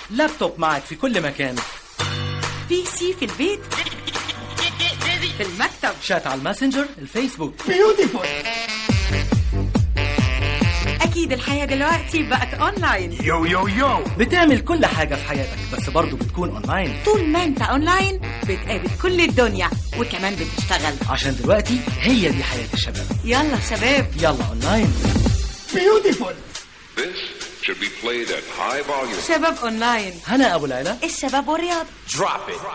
لابتوب معك في كل مكان، بي سي في البيت، في المكتب، شات على الماسنجر، الفيسبوك. بيوتيفول. أكيد الحياة دلوقتي بقت أونلاين. يو بتعمل كل حاجة في حياتك بس برضو بتكون أونلاين. طول ما أنت أونلاين بتقابل كل الدنيا وكمان بتشتغل، عشان دلوقتي هي دي حياة الشباب. يلا شباب يلا أونلاين. بيوتيفول. This should be played at high volume. شباب أونلاين، هنا أبو العلا، الشباب والرياض. Drop it.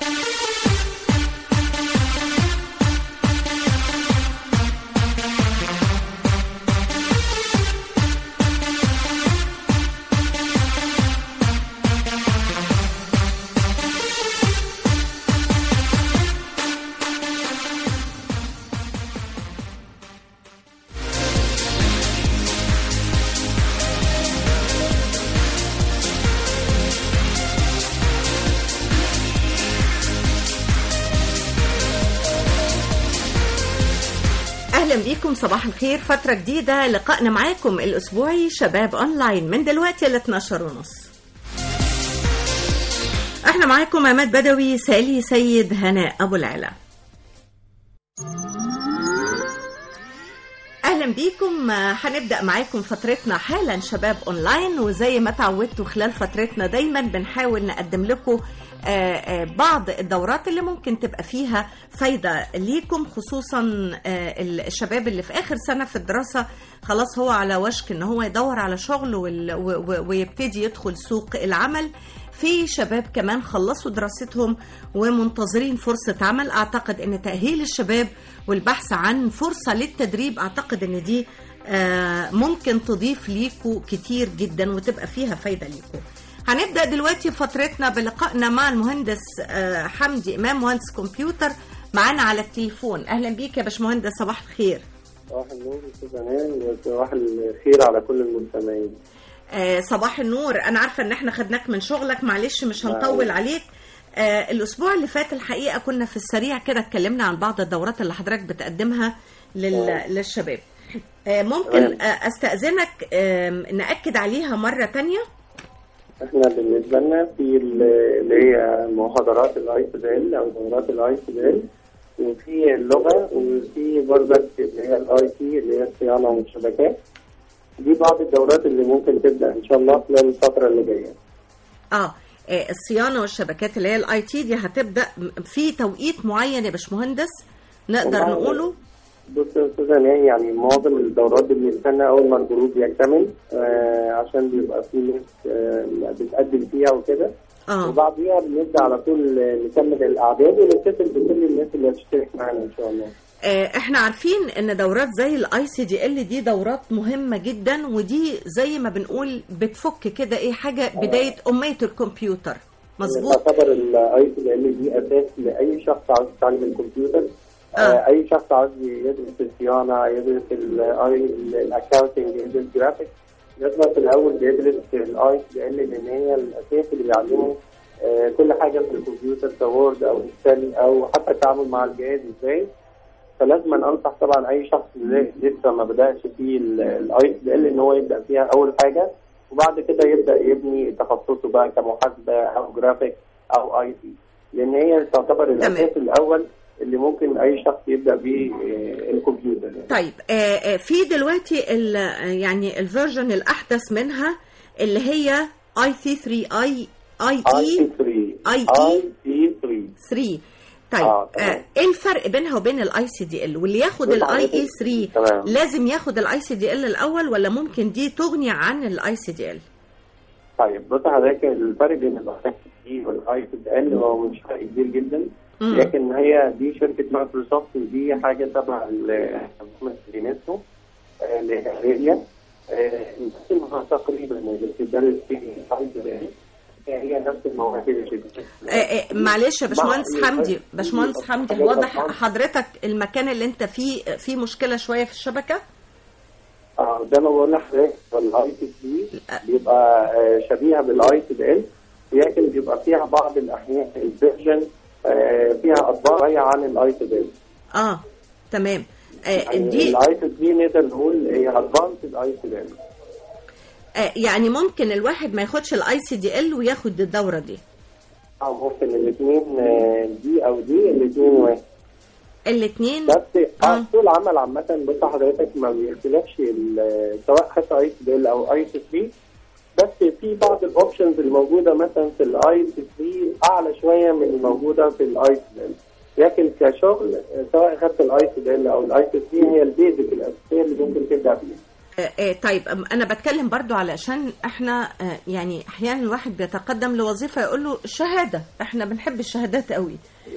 أهلا بيكم، صباح الخير. فترة جديدة، لقائنا معاكم الأسبوعي شباب أونلاين من دلوقتي ل 12:30. احنا معاكم عماد بدوي، سالي سيد، هناء أبو العلا. أهلا بيكم. هنبدأ معاكم فترتنا حالا شباب أونلاين، وزي ما تعودتوا خلال فترتنا دايما بنحاول نقدم لكم بعض الدورات اللي ممكن تبقى فيها فايدة ليكم، خصوصا الشباب اللي في آخر سنة في الدراسة، خلاص هو على وشك ان هو يدور على شغل ويبتدي يدخل سوق العمل. في شباب كمان خلصوا دراستهم ومنتظرين فرصة عمل. أعتقد أن تأهيل الشباب والبحث عن فرصة للتدريب، أعتقد أن دي ممكن تضيف ليكوا كتير جدا وتبقى فيها فايدة ليكوا. هنبدأ دلوقتي فترتنا بلقائنا مع المهندس حمدي إمام، مهندس كمبيوتر، معانا على التليفون. أهلا بيك يا باشمهندس، صباح الخير. صباح النور أستاذ أمان، وصباح الخير على كل المستمعين. صباح النور. أنا عارفة إن إحنا خدناك من شغلك، معلش مش هنطول عليك. الأسبوع اللي فات الحقيقة كنا في السريع كده اتكلمنا عن بعض الدورات اللي حضرتك بتقدمها للشباب. ممكن أستأذنك نأكد عليها مرة تانية؟ احنا بالنسبة لنا في اللي هي محاضرات الاي او دورات الاي وفي اللغة، وفي برضك اللي هي الاي تي اللي هي الصيانة والشبكات. دي بعض الدورات اللي ممكن تبدأ ان شاء الله خلال الفترة اللي جاية. الصيانة والشبكات اللي هي الاي تي دي هتبدأ في توقيت معين يا باشمهندس نقدر نقوله؟ بص يا استاذ أمان، يعني معظم الدورات بنستنى اول ما الجروب يكتمل عشان بيبقى في ناس بتقدم فيها وكده، وبعديها بنبدا على طول نكمل الاعداد ونتصل بكل الناس اللي هتشترك معانا ان شاء الله. احنا عارفين ان دورات زي الاي سي دي ال دي دورات مهمه جدا، ودي زي ما بنقول بتفك كده ايه حاجه بدايه اميه الكمبيوتر، مظبوط؟ تعتبر الاي سي دي ال دي اساس لاي شخص عاوز يتعلم الكمبيوتر. اي شخص عاوز يدرس الصيانه، يدرس الاكاونتنج، يدرس جرافيك، لازم في الاول يدرس الاي سي ال، لان هي الاساس اللي بيعلمه كل حاجه في الكمبيوتر، كوورد او اكسل او حتى التعامل مع الجهاز ازاي. فلازم انصح طبعا اي شخص لسه ما بداش في الاي سي ال ان هو يبدا فيها اول حاجه، وبعد كده يبدا يبني تخصصه بقى كمحاسبه او جرافيك او اي تي، لان هي تعتبر الاساس الاول اللي ممكن اي شخص يبدا بيه الكمبيوتر يعني. طيب في دلوقتي يعني الفيرجن الاحدث منها اللي هي اي سي 3 اي اي 3. طيب ايه الفرق بينها وبين الاي سي دي ال؟ واللي ياخد الاي اي 3 لازم ياخد الاي سي دي ال الاول، ولا ممكن دي تغني عن الاي سي دي ال؟ طيب بص حضرتك، الفرق بين الاي سي دي والاي سي دي ال هو مش فرق كبير جدا، لكن هي دي شركه مايكروسوفت، ودي حاجه تبع اليونسكو اللي هي تقريبا اللي بتدرس فيه هي نفس المواهب اللي معلش يا باشمهندس حمدي، واضح حضرتك المكان اللي انت فيه مشكله شويه في الشبكه. زي ما بقول لحضرتك الاي تي دي بيبقى شبيهه بالاي تي دي ال، لكن بيبقى فيها بعض الاحيان الفيرجن فيها اطباق عن الاي تي دي. تمام. دي الاي تي دي نقدر نقول هي ادفانسد اي تي دي. يعني ممكن الواحد ما ياخدش الICDL وياخد الدورة دي؟ ممكن الاثنين دي او دي الاثنين واحد. الاثنين بس سوق العمل عامة بص حضرتك ما بيختلفش سواء خدت ICDL او IC3، بس في بعض الاوبشنز الموجودة مثلا في IC3 اعلى شوية من الموجودة في ICDL، لكن كشغل سواء خدت ICDL او IC3 هي البيزك الاساسية اللي ممكن تبدأ فيها. طيب أنا بتكلم برضو علشان إحنا يعني أحيانا الواحد بيتقدم لوظيفة يقول له شهادة، إحنا بنحب الشهادات قوي،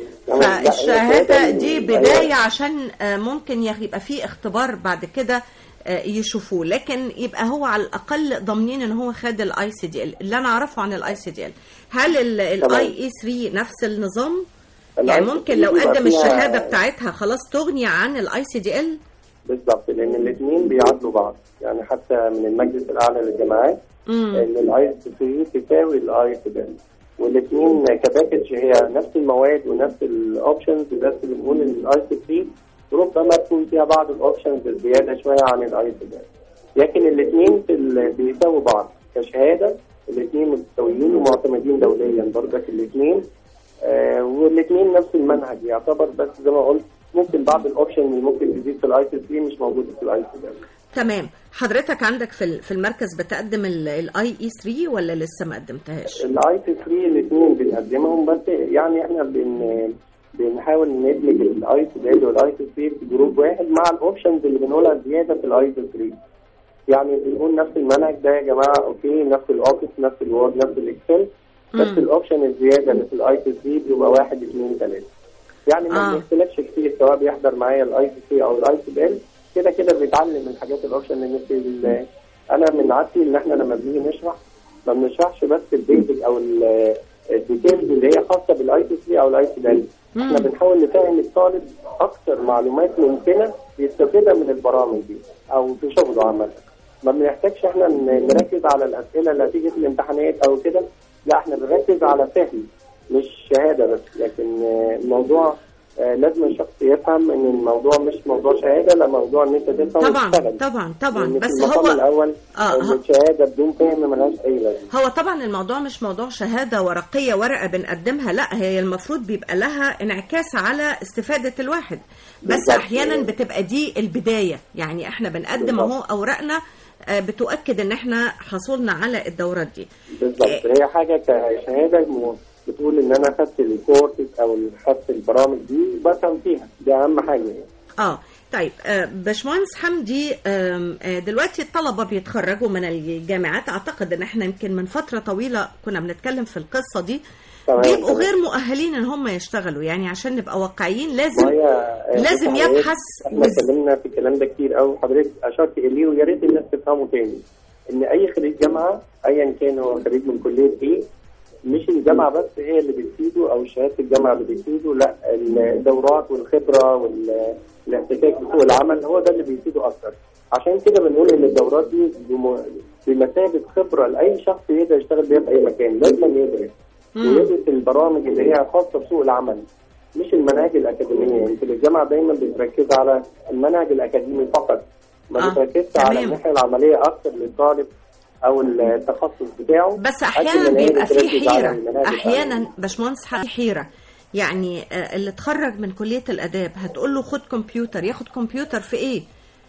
فالشهادة دي بداية عشان ممكن يبقى فيه اختبار بعد كده يشوفوه، لكن يبقى هو على الأقل ضامنين إن هو خد الICDL. اللي أنا أعرفه عن الICDL، هل الIE3 نفس النظام؟ يعني ممكن لو قدم الشهادة بتاعتها خلاص تغني عن الICDL؟ بالضبط، لان الاثنين بيعادلوا بعض، يعني حتى من المجلس الاعلى للجامعات ان الICDL تساوي الICDL، والاثنين كباكج هي نفس المواد ونفس الاوبشنز، بس بنقول ان الICDL ربما تكون فيها بعض الاوبشنز الزياده شويه عن الICDL، لكن الاثنين بيساووا بعض كشهاده، الاثنين متساويين ومعتمدين دوليا برضك الاثنين، والاثنين نفس المنهج يعتبر، بس زي ما قلت ممكن بعض الاوبشن اللي ممكن تزيد في الICDL مش موجوده في الICDL. تمام. حضرتك عندك في المركز بتقدم الIE3 ولا لسه ما قدمتهاش؟ الIC3 الاثنين بنقدمهم، بس يعني احنا بنحاول ندمج الICDL والIC3 في جروب واحد مع الاوبشنز اللي بنقولها زياده في الIC3. يعني بنقول نفس المنهج ده يا جماعه اوكي، نفس الاوفيس نفس الوورد نفس الاكسل، بس الاوبشن الزياده اللي في الIC3 بيبقى 1 2 3. يعني ما بيختلفش كتير سواء بيحضر معايا الIC3 او الICDL، كده كده بيتعلم من حاجات الاوبشن اللي انا من عادتي ان احنا لما بنيجي نشرح ما بنشرحش بس البيزك او الديتيلز اللي هي خاصه بالIC3 او الICDL، احنا بنحاول نفهم الطالب اكثر معلومات ممكنه يستفيدها من البرامج دي او في شغله عامه. ما بنحتاجش احنا نركز على الاسئله اللي هتيجي في الامتحانات او كده، لا احنا بنركز على فهم مش شهاده بس، لكن الموضوع لازم الشخص يفهم ان الموضوع مش موضوع شهاده، لا موضوع ان انت تفهم وتشتغل. طبعا بس هو الاول الشهاده بدون فهم ملهاش اي لازمه. هو طبعا الموضوع مش موضوع شهاده ورقيه ورقه بنقدمها، لا هي المفروض بيبقى لها انعكاس على استفاده الواحد، بس احيانا بتبقى دي البدايه، يعني احنا بنقدم اهو اوراقنا بتؤكد ان احنا حصلنا على الدورات دي بالظبط. هي حاجه كشهاده بتقول ان انا خدت الكورسز او خدت البرامج دي بفهم فيها، دي اهم حاجه يعني. طيب باشمهندس حمدي، دلوقتي الطلبه بيتخرجوا من الجامعات، اعتقد ان احنا يمكن من فتره طويله كنا بنتكلم في القصه دي، بيبقوا غير مؤهلين ان هم يشتغلوا، يعني عشان نبقى واقعيين لازم يبحث. احنا اتكلمنا في الكلام ده كتير قوي، حضرتك اشرت اليه، ويا ريت الناس تفهمه تاني ان اي خريج جامعه ايا كان هو خريج من كليه ايه، مش الجامعه بس هي اللي بتفيده او شهاده الجامعه اللي بتفيده، لا الدورات والخبره والاحتكاك بسوق العمل هو ده اللي بيفيده اكتر. عشان كده بنقول ان الدورات دي بمثابه خبره لاي شخص يقدر يشتغل بيها في اي مكان، لازم يدرس ويدرس البرامج اللي هي خاصه بسوق العمل مش المناهج الاكاديميه. يمكن الجامعه دايما بتركز على المنهج الاكاديمي فقط، ما بتركزش على الناحيه العمليه اكتر للطالب او التخصص بتاعه. بس احيانا بيبقى في حيره، احيانا باشمهندس حيره، يعني اللي اتخرج من كليه الاداب هتقول له خد كمبيوتر، ياخد كمبيوتر في ايه؟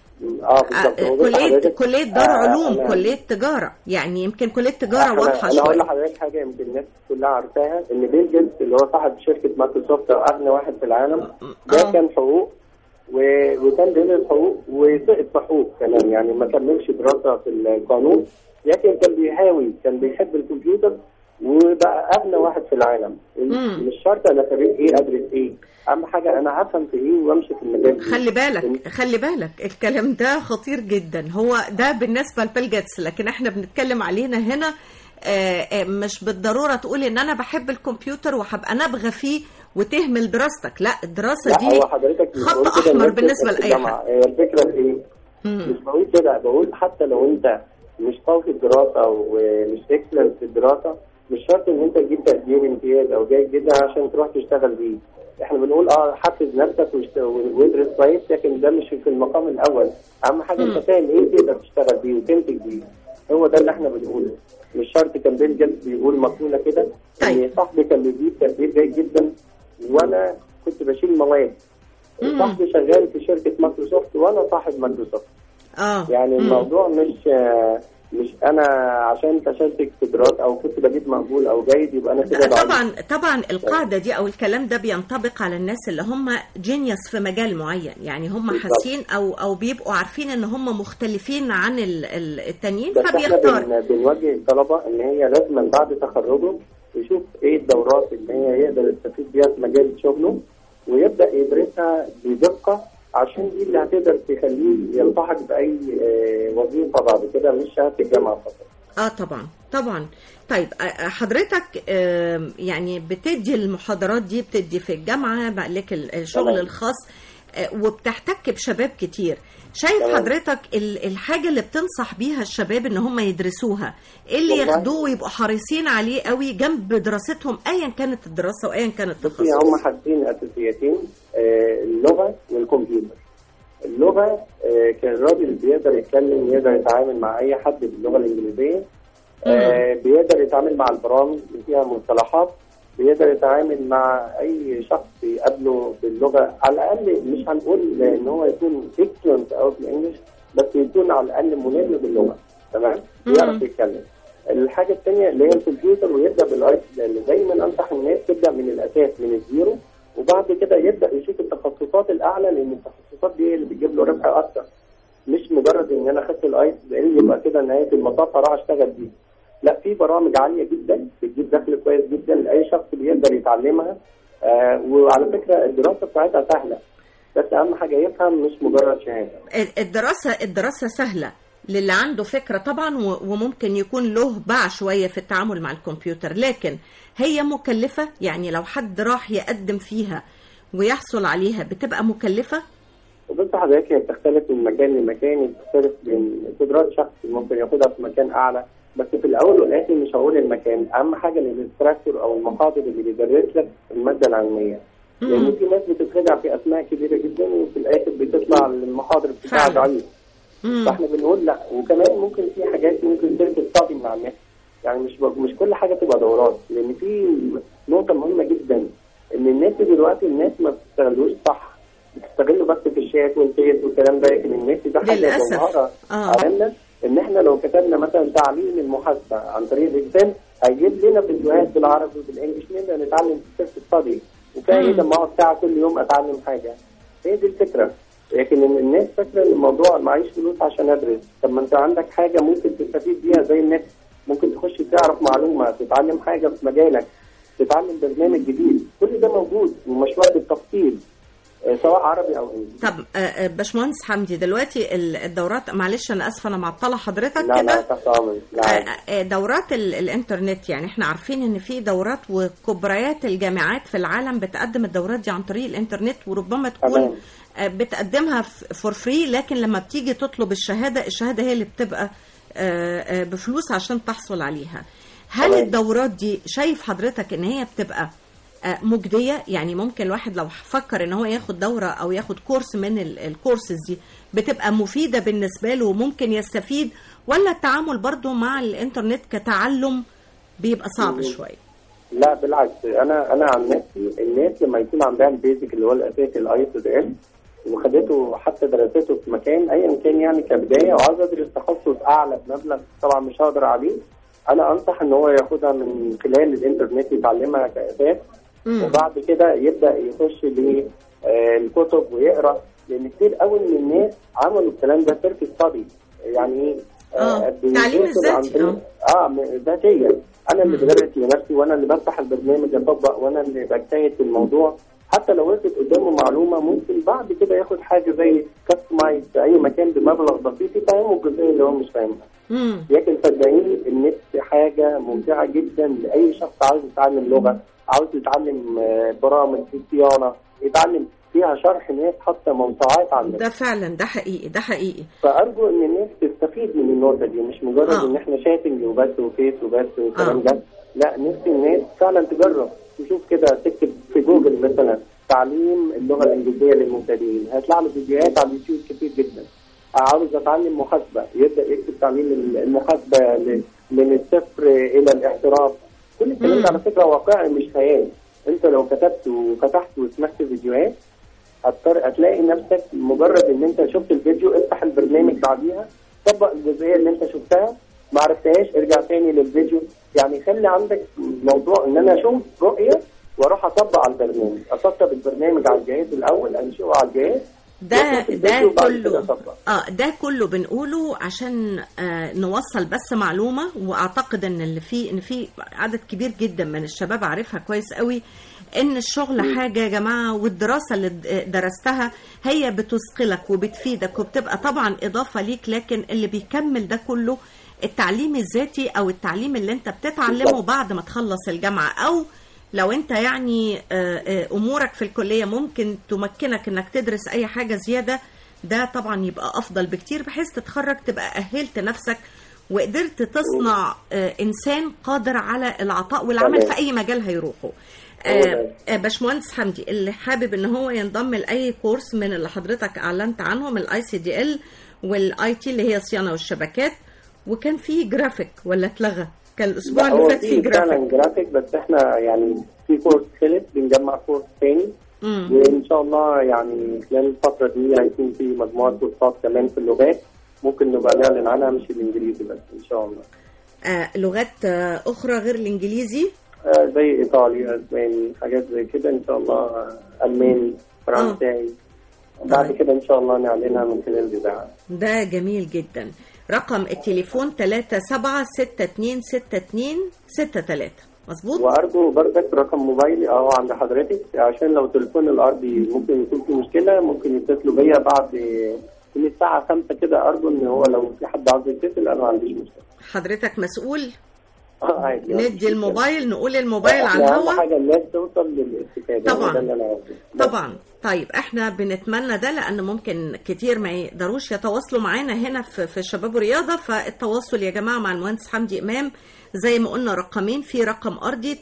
كليه دار علوم، كليه تجاره، يعني يمكن كليه تجاره واضحه شويه. انا هقول لحضرتك حاجه يمكن الناس كلها عارفاها، ان بيل جيتس اللي هو صاحب شركه مايكروسوفت اغنى واحد في العالم ده كان حقوق وكان بيدرس حقوق وسقط في حقوق كمان، يعني ما كملش دراسه في القانون، لكن كان بيحاول، كان بيحب الكمبيوتر وبقى اغنى واحد في العالم. مش شرط انا خريج ايه ادرس ايه، اهم حاجه انا هفهم في ايه وامشي في المجال. خلي بالك الكلام ده خطير جدا، هو ده بالنسبه لبيل جيتس، لكن احنا بنتكلم علينا هنا مش بالضروره تقول ان انا بحب الكمبيوتر وهبقى نابغه فيه وتهمل دراستك، لا الدراسه دي خط احمر بالنسبه لاي حد. الفكره في ايه؟ مش بقول كده، بقول حتى لو انت مش قوي في الدراسه ومش اكسلنت في الدراسه، مش شرط ان انت تجيب تقدير امتياز او جيد جدا عشان تروح تشتغل بيه. احنا بنقول حفز نفسك وادرس كويس، لكن ده مش في المقام الاول. اهم حاجه انت فاهم ايه تقدر تشتغل بيه وتنتج بيه. هو ده اللي احنا بنقوله. مش شرط كان بيل جيتس بيقول مقولة كده ان صاحبي كان بيجيب تقدير جيد جدا وانا كنت بشيل مواد. صاحبي شغال في شركة مايكروسوفت وانا صاحب مايكروسوفت. يعني الموضوع مش انا عشان فشلت قدرات او كنت بجيب مقبول او جيد يبقى انا كده. طبعا القاعده دي او الكلام ده بينطبق على الناس اللي هم جينيوس في مجال معين، يعني هم حاسين او بيبقوا عارفين ان هم مختلفين عن التانيين فبيختار. بنوجه الطلبه ان هي لازم بعد تخرجه يشوف ايه الدورات اللي هي يقدر يستفيد بيها في مجال شغله ويبدا يدرسها بدقه، عشان دي اللي هتقدر تخليه يلتحق بأي وظيفة بعد كده، مش شهادة الجامعة فقط. طبعا. طيب حضرتك يعني بتدي المحاضرات دي، بتدي في الجامعة بقى لك الشغل الخاص وبتحتك بشباب كتير. شايف حضرتك الحاجة اللي بتنصح بيها الشباب ان هم يدرسوها، ايه اللي ياخدوه ويبقوا حريصين عليه قوي جنب دراستهم ايا كانت الدراسة وايا كان التخصص؟ هم حاجتين اساسيتين، اللغة والكمبيوتر. اللغة كان الراجل بيقدر يتكلم، يقدر يتعامل مع اي حد باللغة الانجليزية، بيقدر يتعامل مع البرامج اللي فيها مصطلحات، بيقدر يتعامل مع اي شخص يقابله باللغه. على الاقل مش هنقول ان هو يكون اكسلنت او بالانجلش، بس يكون على الاقل ملم باللغه، تمام؟ يعرف يتكلم. الحاجه الثانيه اللي هي الكمبيوتر، ويبدا بالاي تي، لان دايما انصح الناس تبدا من الاساس من الزيرو، وبعد كده يبدا يشوف التخصصات الاعلى، لان التخصصات دي اللي بتجيب له ربح اكتر. مش مجرد ان انا خدت الاي تي يبقى كده نهايه المطاف راح اشتغل بيه. لا، في برامج عاليه جدا بتجيب دخل كويس جدا لاي شخص بيقدر يتعلمها. وعلى فكره الدراسه بتاعتها سهله، بس اهم حاجه يفهم، مش مجرد شهاده. الدراسه سهله للي عنده فكره طبعا، وممكن يكون له باع شويه في التعامل مع الكمبيوتر، لكن هي مكلفه. يعني لو حد راح يقدم فيها ويحصل عليها بتبقى مكلفه. وبص حضرتك، هي بتختلف من مكان لمكان، بتختلف من قدرات شخص ممكن ياخدها في مكان اعلى. بس في الاول والاخر مش هقول المكان، اهم حاجه الانستراكتور او المحاضر اللي بيدرس لك الماده العلميه. لان في ناس بتتخدع في اسماء كبيره جدا وفي الاخر بتطلع المحاضر بتاعها ضعيف. فاحنا بنقول لا. وكمان ممكن في حاجات ممكن ترتبط مع الناس، يعني مش كل حاجه تبقى دورات. لان في نقطه مهمه جدا، ان الناس دلوقتي ما بتستغلوش صح، بتستغلوا بس في الشات والفيس والكلام ده. لكن الناس ده حاجه ظاهره عملنا ان احنا لو كتبنا مثلا تعليم المحاسبه عن طريق الاكسل، هيجيب لنا فيديوهات بالعربي وبالانجلش نقدر نتعلم في سيلف ستادي، وكان لما اقعد ساعه كل يوم اتعلم حاجه. هي دي الفكره. لكن الناس فاكره ان الموضوع معيش فلوس عشان ادرس. طب ما انت عندك حاجه ممكن تستفيد بيها زي النت، ممكن تخش تعرف معلومه، تتعلم حاجه في مجالك، تتعلم برنامج جديد. كل ده موجود ومش وقت التفصيل، سواء عربي او انجليزي. طب باشمهندس حمدي، دلوقتي الدورات، معلش انا اسفه انا معطله حضرتك كده. لا تحت امرك. دورات الانترنت، يعني احنا عارفين ان في دورات وكبريات الجامعات في العالم بتقدم الدورات دي عن طريق الانترنت، وربما تكون بتقدمها فور فري، لكن لما بتيجي تطلب الشهاده هي اللي بتبقى بفلوس عشان تحصل عليها. هل الدورات دي شايف حضرتك ان هي بتبقى مجدية؟ يعني ممكن الواحد لو فكر ان هو ياخد دورة او ياخد كورس من الكورسز دي بتبقى مفيدة بالنسبة له وممكن يستفيد، ولا التعامل برضو مع الانترنت كتعلم بيبقى صعب شوية؟ لا بالعكس، انا عن نفسي الناس لما يكون عندها البيزك اللي هو الاساسي الاي اس دي ال وخدته حتى درسته في مكان ايا كان يعني كبدايه، وعاوز ادرس تخصص اعلى بمبلغ طبعا مش هقدر عليه، انا انصح ان هو ياخدها من خلال الانترنت يتعلمها كاساس، وبعد كده يبدا يخش للكتب ويقرا. لان كتير قوي من الناس عملوا الكلام ده سيلف ستادي، يعني تعليم الذاتي ذاتيا. انا اللي بدرس لنفسي، وانا اللي بفتح البرنامج اطبق، وانا اللي بجتهد في الموضوع. حتى لو وقفت قدامه معلومه ممكن بعد كده ياخد حاجه زي كاستمايز في اي مكان بمبلغ بسيط يفهمه الجزئيه اللي هو مش فاهمها. لكن صدقيني النت حاجه ممتعه جدا لاي شخص عاوز يتعلم لغه، عاوز يتعلم برامج في الصيانه، يتعلم فيها شرح ناس حتى موسوعات عن ده فعلا، ده حقيقي. فارجو ان الناس تستفيد من النقطه دي، مش مجرد ان احنا شاتنج وبس وفيس وبس والكلام ده. لا، نفسي الناس فعلا تجرب، تشوف كده، تكتب في جوجل مثلا تعليم اللغه الانجليزيه للمبتدئين، هيطلع له فيديوهات على اليوتيوب كتير جدا. عاوز اتعلم محاسبه، يبدا يكتب تعليم المحاسبه من الصفر الى الاحتراف. كل الكلام ده على فكره واقعي مش خيال. انت لو كتبت وفتحت وسمعت فيديوهات هتلاقي نفسك مجرد ان انت شفت الفيديو افتح البرنامج بعديها، طبق الجزئيه اللي انت شفتها، ما عرفتهاش ارجع تاني للفيديو. يعني خلي عندك موضوع ان انا اشوف رؤيه واروح اطبق على البرنامج، اسطب البرنامج على الجهاز الاول، انشئه على الجهاز. ده كله بنقوله عشان نوصل بس معلومه، واعتقد ان في عدد كبير جدا من الشباب عارفها كويس قوي، ان الشغل حاجه يا جماعه، والدراسه اللي درستها هي بتثقلك وبتفيدك وبتبقى طبعا اضافه ليك، لكن اللي بيكمل ده كله التعليم الذاتي او التعليم اللي انت بتتعلمه بعد ما تخلص الجامعه، او لو انت يعني امورك في الكليه ممكن تمكنك انك تدرس اي حاجه زياده، ده طبعا يبقى افضل بكتير، بحيث تتخرج تبقى اهلت نفسك وقدرت تصنع انسان قادر على العطاء والعمل في اي مجال هيروحه. باشمهندس حمدي، اللي حابب ان هو ينضم لاي كورس من اللي حضرتك اعلنت عنهم، الICDL والIT اللي هي صيانه والشبكات، وكان في جرافيك ولا اتلغى؟ كان الاسبوع اللي فات في جرافيك، بس احنا يعني في كورس خلص بنجمع كورس تاني، وان شاء الله يعني خلال الفتره دي هيكون في مجموعه كورسات كمان في اللغات، ممكن نبقى نعلن عنها، مش الانجليزي بس ان شاء الله. لغات اخرى غير الانجليزي زي ايطالي، اسباني، حاجات زي كده ان شاء الله، الماني، فرنساوي. بعد كده ان شاء الله نعلنها من خلال الاذاعه. ده جميل جدا. رقم التليفون 37626263 مظبوط؟ وارجو برضك رقم موبايلي عند حضرتك، عشان لو تليفون الارضي ممكن يكون في مشكله، ممكن يتصلوا بيا بعد من الساعه 5 كده. ارجو ان هو لو في حد عاوز يتصل انا ما عنديش مشكله. حضرتك مسؤول؟ عادي. ندي الموبايل، نقول الموبايل على الهواء. حاجه الناس توصل للاستفاده. طبعا. طيب احنا بنتمنى ده، لان ممكن كتير ما يقدروش يتواصلوا معانا هنا في شباب ورياضه، فالتواصل يا جماعه مع المهندس حمدي امام زي ما قلنا رقمين، في رقم ارضي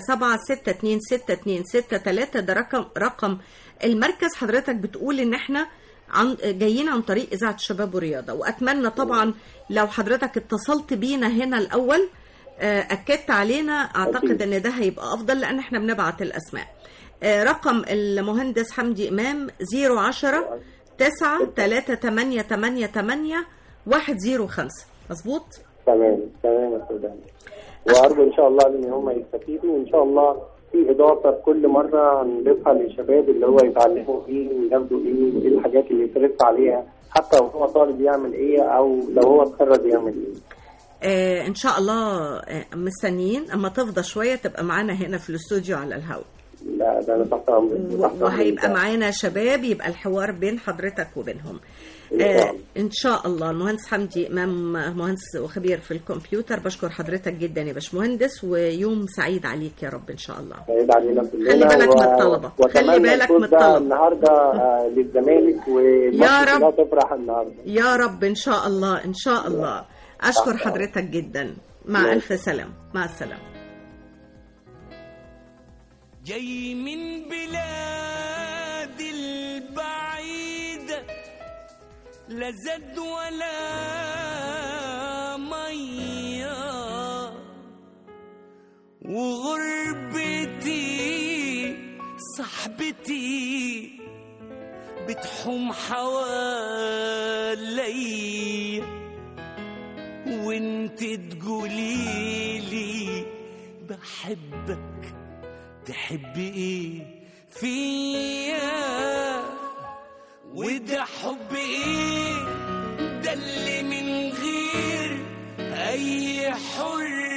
37626263، ده رقم المركز. حضرتك بتقول ان احنا جايين عن طريق اذاعه شباب ورياضه، واتمنى طبعا لو حضرتك اتصلت بينا هنا الاول اكدت علينا، اعتقد ان ده هيبقى افضل، لان احنا بنبعت الاسماء. رقم المهندس حمدي امام 010 93888 105 مظبوط؟ تمام يا استاذ. وارجو ان شاء الله ان هم يستفيدوا، وان شاء الله في اضافه كل مره هنضيفها للشباب اللي هو يتعلموا ايه وياخدوا ايه الحاجات اللي يترف عليها، حتى لو هو طالب يعمل ايه او لو هو اتخرج يعمل ايه. ان شاء الله مستنيين اما تفضى شويه تبقى معانا هنا في الاستوديو على الهواء. لا ده انا تحت امرك. وهيبقى معانا شباب، يبقى الحوار بين حضرتك وبينهم ان شاء الله. المهندس حمدي امام مهندس وخبير في الكمبيوتر، بشكر حضرتك جدا يا باشمهندس، ويوم سعيد عليك يا رب ان شاء الله. سعيد علينا كلنا. خلي بالك من الطلبه، خلي بالك من الطلبه النهارده للزمالك، يا رب تفرح النهارده يا رب ان شاء الله ان شاء الله. اشكر حضرتك جدا، مع الف سلام، مع السلامه. جاي من بلاد البعيدة، لا زاد ولا مية، وغربتي صاحبتي بتحوم حوالي، وانت تقوليلي بحبك، تحبي ايه فيا، وده حب ايه ده اللي من غير اي حرية.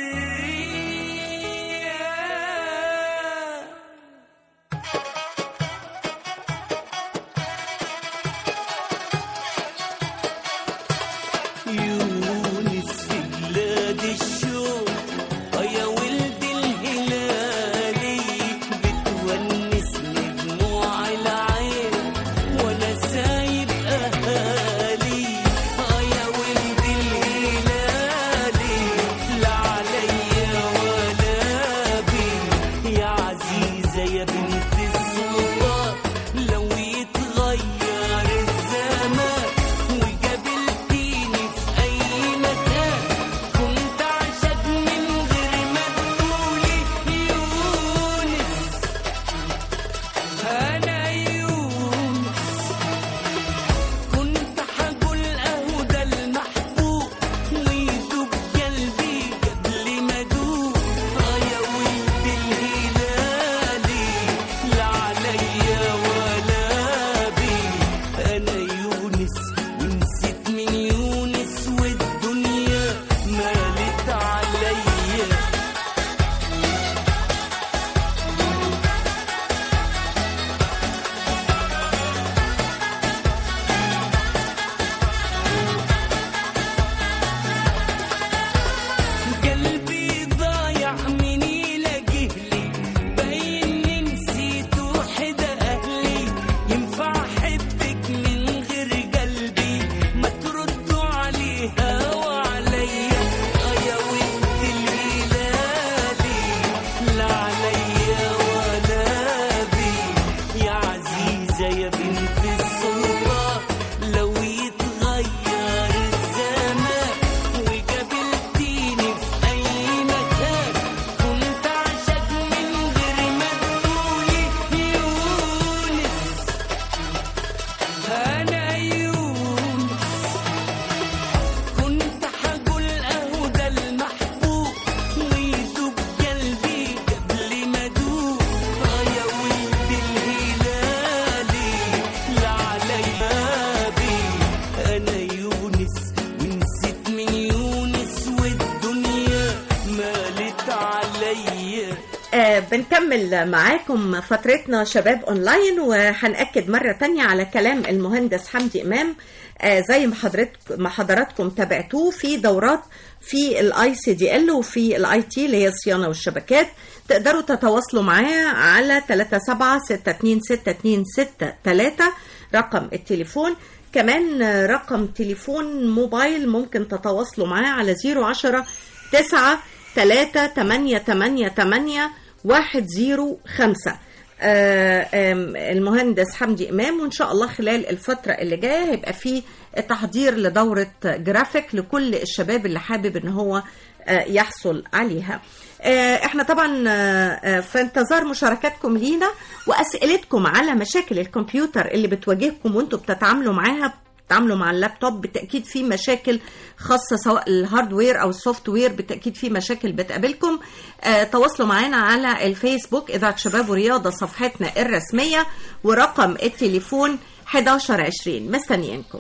يونس في بلاد الشوق، يا ولد الهلالي، بتونسني دموع العين وانا سايب اهالي. يا ولد الهلالي، لا عليك قلبي ضايع مني لجهلي باين نسيت وحدة أهلي ينفع أحبك من غير قلبي ما تردوا عليها وعليا يا ود الهلالي لا عليا ولا بي يا عزيزة يا بنت السلطان لو يتغير الزمان وقابلتيني في أي مكان كنت أعشق من غير ما تقولي يونس أنا يونس كنت حقول أهو ده المحبوب ويدوب قلبي قبل ما أدوب يا ولد الهلالي لا عليا بي أنا يونس ونسيت من يونس والدنيا مالت عليا. بنكمل معاكم فترتنا شباب اونلاين، وهنأكد مرة تانية على كلام المهندس حمدي إمام. زي ما حضراتكم تابعتوه في دورات في الاي سي دي ال وفي الاي تي اللي هي الصيانة والشبكات. تقدروا تتواصلوا معاه على 37626263 رقم التليفون. كمان رقم تليفون موبايل ممكن تتواصلوا معاه على 010 9 3 8 8 8 105. المهندس حمدي إمام، وإن شاء الله خلال الفترة اللي جاية هيبقى فيه تحضير لدورة جرافيك لكل الشباب اللي حابب إن هو يحصل عليها. احنا طبعا في انتظار مشاركاتكم لينا وأسئلتكم على مشاكل الكمبيوتر اللي بتواجهكم وانتم بتتعاملوا معاها. بتتعاملوا مع اللابتوب بالتأكيد في مشاكل خاصة سواء الهاردوير أو السوفت وير، بالتأكيد في مشاكل بتقابلكم. تواصلوا معنا على الفيسبوك إذاعة شباب ورياضة صفحتنا الرسمية، ورقم التليفون 1120. مستنيينكم.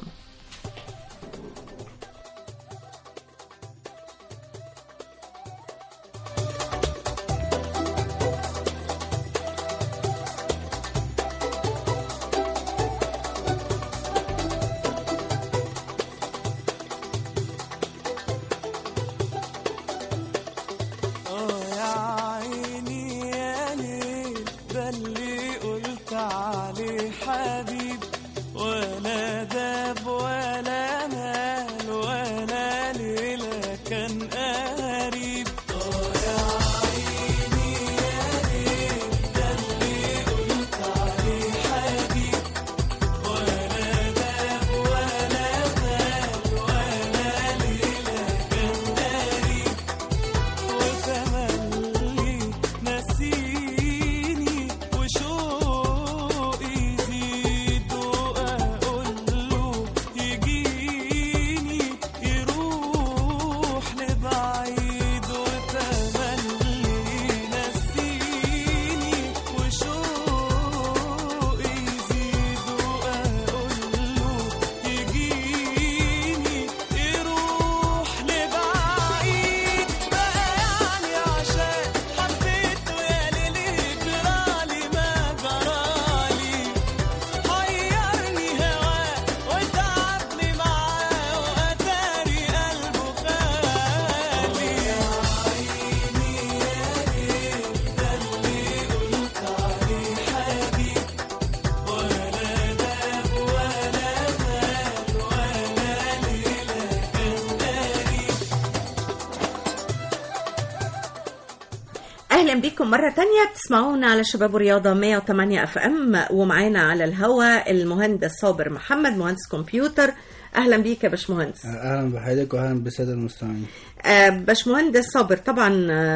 أهلا بكم مرة تانية. بتسمعونا على شباب ورياضة 108 FM، ومعانا على الهواء المهندس صابر محمد، مهندس كمبيوتر. أهلا بيك يا باشمهندس. أهلا بحضرتك وأهلا بالسادة المستمعين. باشمهندس صابر، طبعا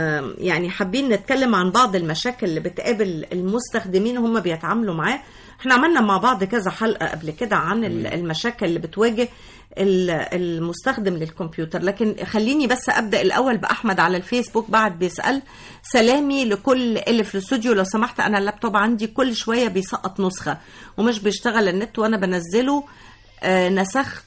يعني حابين نتكلم عن بعض المشاكل اللي بتقابل المستخدمين وهم بيتعاملوا معاه. احنا عملنا مع بعض كذا حلقة قبل كده عن المشاكل اللي بتواجه المستخدم للكمبيوتر، لكن خليني بس أبدأ الأول بأحمد على الفيسبوك. بعد بيسأل: سلامي لكل اللي في الاستوديو، لو سمحت أنا اللابتوب عندي كل شوية بيسقط نسخة ومش بيشتغل النت وأنا بنزله. نسخت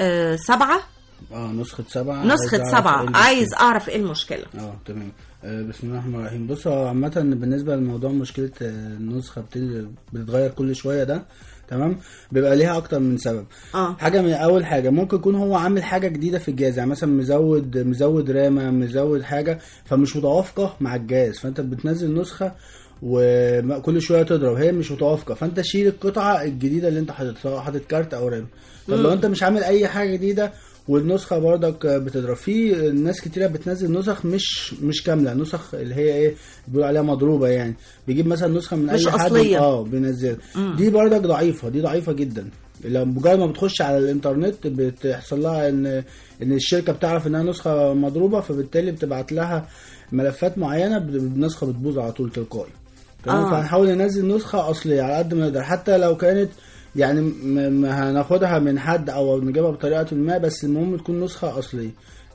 7. نسخة 7. نسخة 7. عايز أعرف إيه المشكلة. تمام. بسم الله الرحمن الرحيم. بص، عامة بالنسبة لموضوع مشكلة النسخة بتتغير كل شوية، ده تمام، بيبقى ليها اكتر من سبب. حاجه من اول حاجه ممكن يكون هو عامل حاجه جديده في الجهاز، يعني مثلا مزود رامه، مزود حاجه فمش متوافقه مع الجهاز، فانت بتنزل نسخه وكل شويه تضرب، هي مش متوافقه، فانت شيل القطعه الجديده اللي انت حاططها، حاطط كارت او رام. طب لو انت مش عامل اي حاجه جديده والنسخه برضك بتضرب، في ناس كتيره بتنزل نسخ مش كامله، نسخ اللي هي ايه بيقولوا عليها مضروبه، يعني بيجيب مثلا نسخه من اي حد بينزلها، دي برضك ضعيفه، دي ضعيفه جدا. لو مجرد ما بتخش على الانترنت بتحصل لها ان الشركه بتعرف انها نسخه مضروبه، فبالتالي بتبعت لها ملفات معينه، النسخه بتبوظ على طول تلقائي. فهنحاول ننزل نسخه اصليه على قد ما نقدر، حتى لو كانت يعني هناخدها من حد او نجيبها بطريقه ما، بس المهم تكون نسخه اصليه.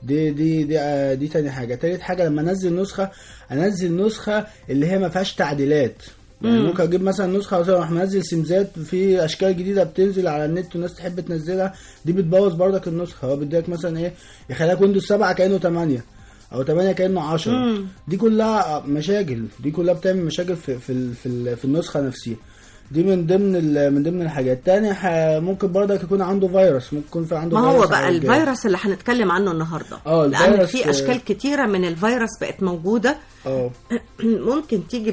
دي تاني حاجه. تالت حاجه لما انزل نسخه اللي هي ما فيهاش تعديلات، يعني ممكن اجيب مثلا نسخه اروح منزل سمزات في اشكال جديده بتنزل على النت والناس تحب تنزلها، دي بتبوظ برضك النسخه. هو بيديك مثلا ايه يخليك ويندوز 7 كانه 8 او 8 كانه 10. دي كلها مشاكل، دي كلها بتعمل مشاكل في النسخه نفسها. دي من ضمن الحاجات. تاني ممكن برضك يكون عنده فيروس، ممكن يكون في عنده ما فيروس. هو بقى الفيروس اللي هنتكلم عنه النهارده، لان في اشكال كتيره من الفيروس بقت موجوده. ممكن تيجي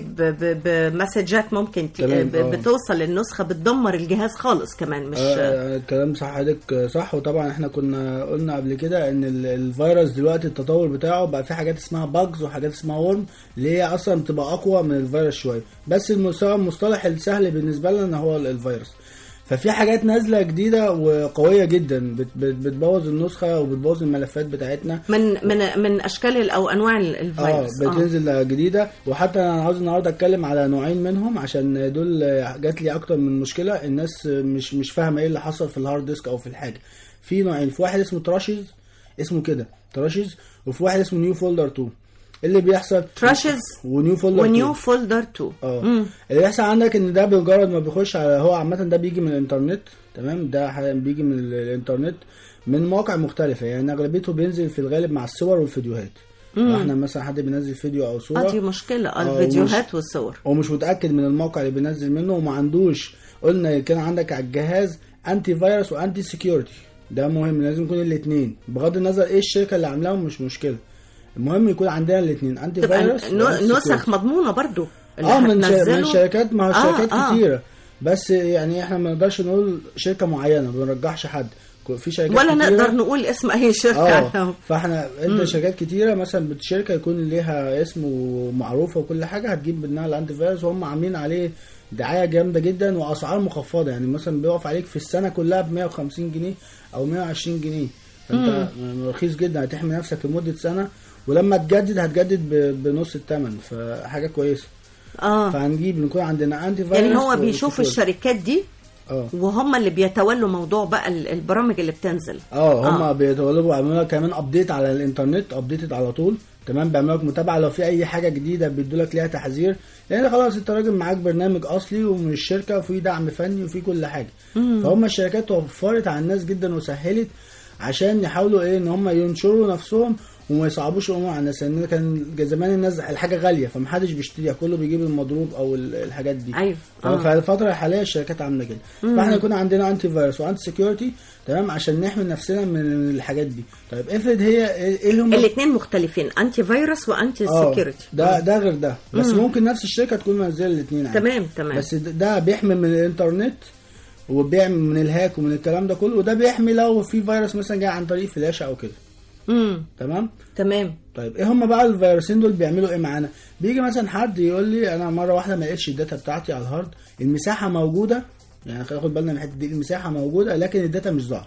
بمسجات، ممكن بتوصل للنسخه بتدمر الجهاز خالص كمان. مش الكلام صح حضرتك صح. وطبعا احنا كنا قلنا قبل كده ان الفيروس دلوقتي التطور بتاعه بقى في حاجات اسمها باجز وحاجات اسمها ورم، اللي هي اصلا بتبقى اقوى من الفيروس شويه، بس المصطلح السهل بالنسبه لنا هو الفيروس. ففي حاجات نازله جديده وقويه جدا بتبوظ النسخه وبتبوظ الملفات بتاعتنا من اشكال او انواع الفيروس. بتنزل جديده. وحتى انا عاوز النهارده اتكلم على نوعين منهم، عشان دول جات لي اكتر من مشكله، الناس مش فاهمه ايه اللي حصل في الهارد ديسك او في الحاجه. في نوعين، في واحد اسمه تراشز، اسمه كده تراشز، وفي واحد اسمه نيو فولدر 2. اللي بيحصل تراشز ونيو فولدر 2. اللي بيحصل عندك ان ده بمجرد ما بيخش على، هو عامه ده بيجي من الانترنت، تمام، ده بيجي من الانترنت من مواقع مختلفه، يعني اغلبيته بينزل في الغالب مع الصور والفيديوهات. احنا مثلا حد بينزل فيديو او صوره، دي مشكله الفيديوهات والصور، ومش متاكد من الموقع اللي بينزل منه، وما عندوش، قلنا كان عندك على الجهاز انتي فيروس وانتي سيكيورتي، ده مهم، لازم يكون الاثنين بغض النظر ايه الشركه اللي عاملاهم، مش مشكله، المهم يكون عندنا الاثنين انتي فيروس نسخ مضمونه برضو من شركات، ما هو شركات كتيره، بس يعني احنا ما نقدرش نقول شركه معينه، ما بنرجحش حد، في شركات ولا كتيرة. نقدر نقول اسم اي شركه. فاحنا انت شركات كتيره مثلا شركه يكون ليها اسم ومعروفه وكل حاجه، هتجيب منها الانتي فيروس، وهم عاملين عليه دعايه جامده جدا واسعار مخفضه، يعني مثلا بيقف عليك في السنه كلها ب 150 جنيه او 120 جنيه، فانت رخيص جدا، هتحمي نفسك لمده سنه، ولما هتجدد بنص الثمن، فحاجه كويسه. فهنكون عندنا انتي فيروس. يعني هو بيشوفوا الشركات دي وهم اللي بيتولوا موضوع بقى البرامج اللي بتنزل. هم بيتولوا، بيعملوا كمان ابديت على الانترنت، ابديت على طول، تمام، بيعملوا لك متابعه، لو في اي حاجه جديده بيدوا لك ليها تحذير، لان خلاص انت راجل معاك برنامج اصلي ومن الشركه وفي دعم فني وفي كل حاجه. فهم الشركات وفرت على الناس جدا وسهلت عشان يحاولوا ان هم ينشروا نفسهم وما يصعبوش الامور على الناس، لان كان زمان الناس الحاجه غاليه فمحدش بيشتريها، كله بيجيب المضروب او الحاجات دي. ايوه. ففي الفتره الحاليه الشركات عامله كده، فاحنا يكون عندنا انتي فيروس وانتي سيكيورتي، تمام، عشان نحمي نفسنا من الحاجات دي. طيب افرض هي ايه هم الاثنين مختلفين، انتي فيروس وانتي سيكيورتي، ده غير ده، بس ممكن نفس الشركه تكون منزله الاثنين تمام، بس ده بيحمي من الانترنت وبيعمل من الهاك ومن الكلام ده كله، وده بيحمي لو في فيروس مثلا جاي عن طريق فلاشه او كده. تمام. طيب ايه هم بقى الفيروسين دول بيعملوا ايه معانا؟ بيجي مثلا حد يقول لي انا مره واحده ما لقيتش الداتا بتاعتي على الهارد، المساحه موجوده، يعني خلينا ناخد بالنا من الحته دي، المساحه موجوده لكن الداتا مش ظاهره،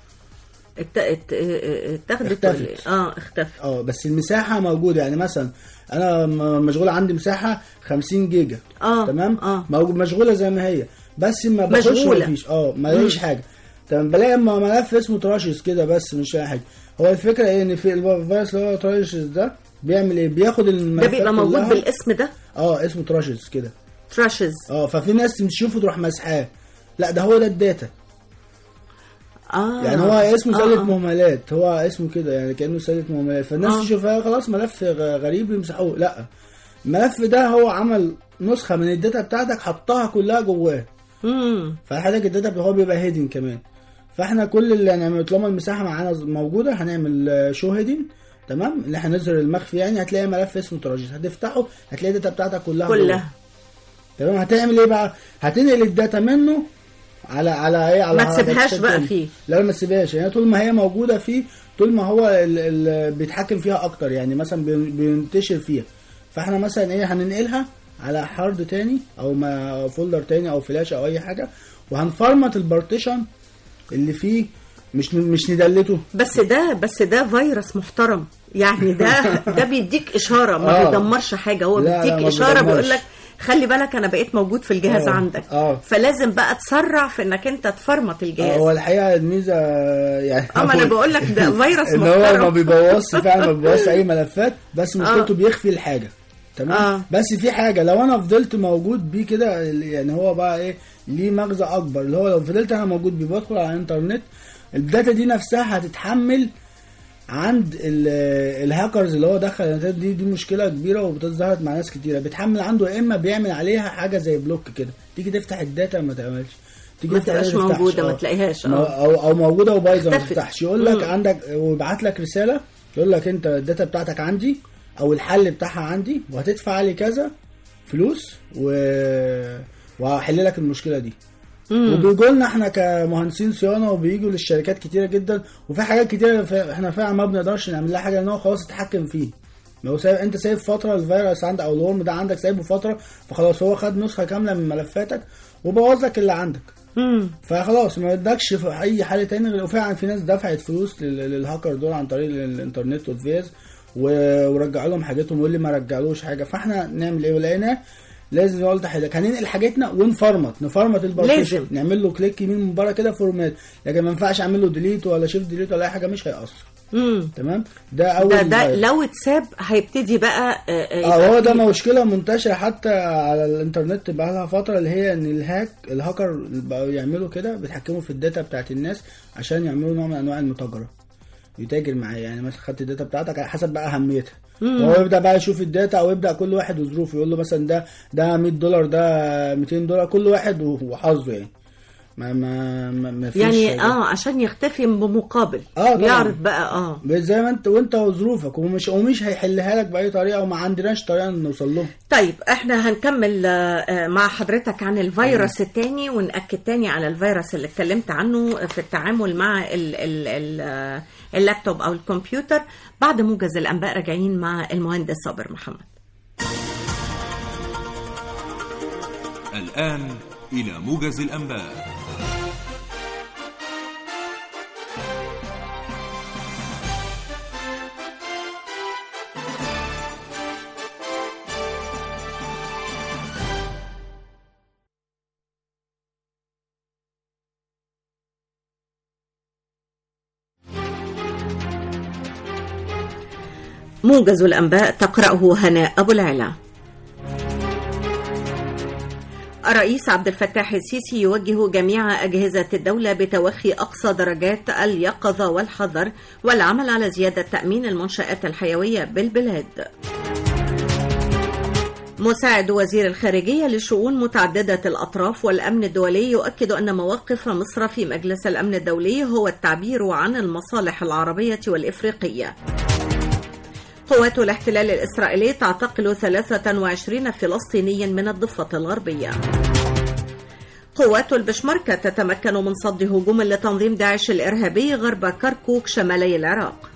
اختفت. بس المساحه موجوده، يعني مثلا انا مشغوله عندي مساحه 50 جيجا، تمام، مشغوله زي ما هي، بس ما بخش مفيش ما لاقيش حاجه، تمام، بلاقي ملف اسمه تراشز كده بس مش لاقي حاجه. هو الفكره ايه؟ ان في الفيروس اللي هو تراشز ده بيعمل ايه؟ بياخد الملفات، ده بيبقى موجود بالاسم ده، اسمه تراشز كده، تراشز. ففي ناس تشوفه تروح مسحاه، لا ده هو ده الداتا. يعني هو اسمه سلة مهملات، هو اسمه كده، يعني كأنه سلة مهملات، فالناس تشوفها خلاص ملف غريب يمسحوه، لا، الملف ده هو عمل نسخة من الداتا بتاعتك حطها كلها جواه، فحضرتك الداتا هو بيبقى هيدن كمان. فاحنا كل اللي هنعمله طالما المساحه معانا موجوده هنعمل شو هيدن، تمام، اللي هنظهر المخفي. يعني هتلاقي ملف اسمه تراجيت، هتفتحه هتلاقي الداتا بتاعتك كلها تمام. هتعمل ايه بقى؟ هتنقل الداتا منه على ايه، على ما تسيبهاش بقى فيه. لا ما تسيبهاش، يعني طول ما هي موجوده فيه، طول ما هو اللي بيتحكم فيها اكتر، يعني مثلا بينتشر فيها. فاحنا مثلا ايه، هننقلها على هارد تاني او ما فولدر تاني او فلاش او اي حاجه، وهنفرمت البارتيشن اللي فيه، مش ندلته. بس ده فيروس محترم يعني. ده بيديك اشاره، ما بيدمرش حاجه، هو بيديك اشاره بيقول لك خلي بالك انا بقيت موجود في الجهاز عندك. فلازم بقى تسرع في انك انت تفرمت الجهاز. هو الحقيقه الميزه يعني ما انا بقول لك ده فيروس محترم. ان هو ما بيبوظش فعلا، ما بيبوظش اي ملفات، بس مشكلته بيخفي الحاجه، تمام. بس في حاجه لو انا فضلت موجود بيه كده، يعني هو بقى ايه ليه مغزى اكبر، اللي هو لو فضلت انا موجود بيه بدخل على الانترنت، الداتا دي نفسها هتتحمل عند الهاكرز اللي هو دخل الانترنت. دي مشكله كبيره وبتظهر مع ناس كتيره. بيتحمل عنده، يا اما بيعمل عليها حاجه زي بلوك كده، تيجي تفتح الداتا ما تعملش، تيجي ما تبقاش موجوده، ما تلاقيهاش او موجوده وبايظه ما تفتحش. يقول لك عندك، ويبعت لك رساله يقول لك انت الداتا بتاعتك عندي او الحل بتاعها عندي، وهتدفع لي كذا فلوس وهحل لك المشكله دي. وبيجوا لنا احنا كمهندسين صيانه، وبييجوا للشركات كتيره جدا، وفي حاجات كتيره احنا فعلا ما بنقدرش نعمل لها حاجه، لان هو خلاص اتحكم فيه. لو انت سايب فتره الفيروس عندك او الورم ده عندك سايبه فتره، فخلاص هو خد نسخه كامله من ملفاتك وبوظ لك اللي عندك. فخلاص ما ادكش في اي حل تاني غير. وفعلا في ناس دفعت فلوس للهاكر دول عن طريق الانترنت والفيز، ورجعوا لهم حاجتهم، واللي ما رجعلوش حاجه. فاحنا نعمل ايه؟ ولقيناه لازم نقول لحضرتك هننقل حاجتنا نفرمت البارتيشن، نعمل له كليك يمين من بره كده فورمات، لكن ما ينفعش اعمل له ديليت ولا شيفت ديليت ولا اي حاجه، مش هيأثر. تمام. ده اول ده لو اتساب هيبتدي بقى هو ده مشكله منتشره حتى على الانترنت بقى لها فتره، اللي هي ان الهاكر بقوا يعملوا كده، بيتحكموا في الداتا بتاعت الناس عشان يعملوا نوع من انواع المتاجره، يتاجر معايا. يعني مثلا خدت الداتا بتاعتك على حسب بقى اهميتها، هو يبدا بقى يشوف الداتا، او يبدا كل واحد وظروفه، يقول له مثلا ده $100، ده $200، كل واحد وحظه. يعني ما فيش يعني عشان يختفي بمقابل يعرض بقى زي ما انت وظروفك، ومش هيحلها لك باي طريقه، وما عندناش طريقه نوصل له. طيب احنا هنكمل مع حضرتك عن الفيروس الثاني، ونأكد تاني على الفيروس اللي اتكلمت عنه في التعامل مع اللابتوب او الكمبيوتر بعد موجز الانباء. راجعين مع المهندس صابر محمد. الآن إلى موجز الأنباء. موجز الأنباء تقرأه هناء أبو العلا. الرئيس عبد الفتاح السيسي يوجه جميع أجهزة الدولة بتوخي أقصى درجات اليقظة والحذر، والعمل على زيادة تأمين المنشآت الحيوية بالبلاد. مساعد وزير الخارجية لشؤون متعددة الأطراف والأمن الدولي يؤكد أن موقف مصر في مجلس الأمن الدولي هو التعبير عن المصالح العربية والإفريقية. قوات الاحتلال الإسرائيلي تعتقل 23 فلسطينيا من الضفة الغربية. قوات البشمركة تتمكن من صد هجوم لتنظيم داعش الإرهابي غرب كركوك شمالي العراق.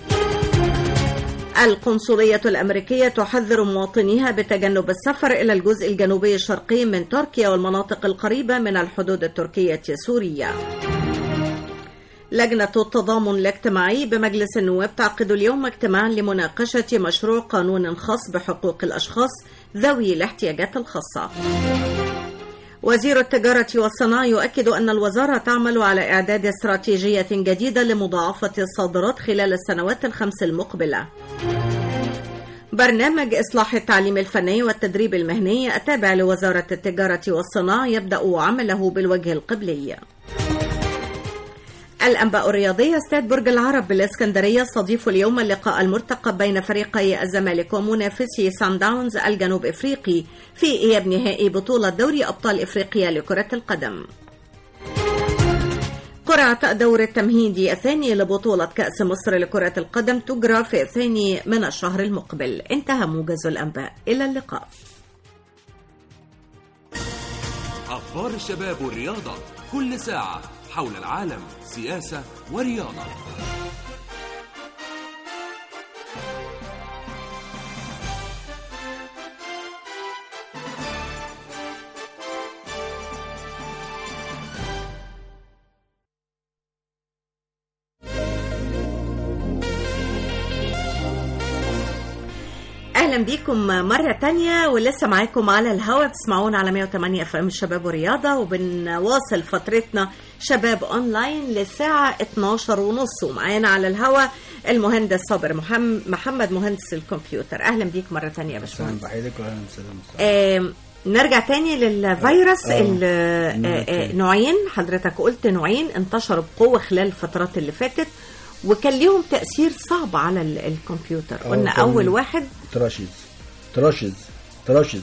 القنصلية الأمريكية تحذر مواطنيها بتجنب السفر إلى الجزء الجنوبي الشرقي من تركيا والمناطق القريبة من الحدود التركية سوريا. لجنة التضامن الاجتماعي بمجلس النواب تعقد اليوم اجتماعا لمناقشة مشروع قانون خاص بحقوق الأشخاص ذوي الاحتياجات الخاصة. وزير التجارة والصناعة يؤكد أن الوزارة تعمل على إعداد استراتيجية جديدة لمضاعفة الصادرات خلال السنوات الخمس المقبلة. برنامج إصلاح التعليم الفني والتدريب المهني التابع لوزارة التجارة والصناعة يبدأ عمله بالوجه القبلي. الأنباء الرياضية. استاد برج العرب بالإسكندرية استضيف اليوم اللقاء المرتقب بين فريقي الزمالك ومنافسي سان داونز الجنوب إفريقي في إياب نهائي بطولة دوري أبطال إفريقيا لكرة القدم. قرعة دور التمهيدي الثاني لبطولة كأس مصر لكرة القدم تجرى في الثاني من الشهر المقبل. انتهى موجز الأنباء، إلى اللقاء. أخبار الشباب والرياضة كل ساعة حول العالم، سياسة ورياضة. أهلا بيكم مرة تانية، ولسه معاكم على الهواء بتسمعونا على 108 FM الشباب ورياضة، وبنواصل فترتنا شباب أونلاين للساعة 12:30. ومعانا على الهواء المهندس صابر محمد مهندس الكمبيوتر. أهلا بيك مرة تانية يا باشمهندس. بحيدك وأهلا وسهلا. نرجع تاني للفيروس. نوعين، حضرتك قلت نوعين انتشروا بقوة خلال الفترات اللي فاتت وكان ليهم تأثير صعب على الكمبيوتر. قلنا أول واحد تراشز.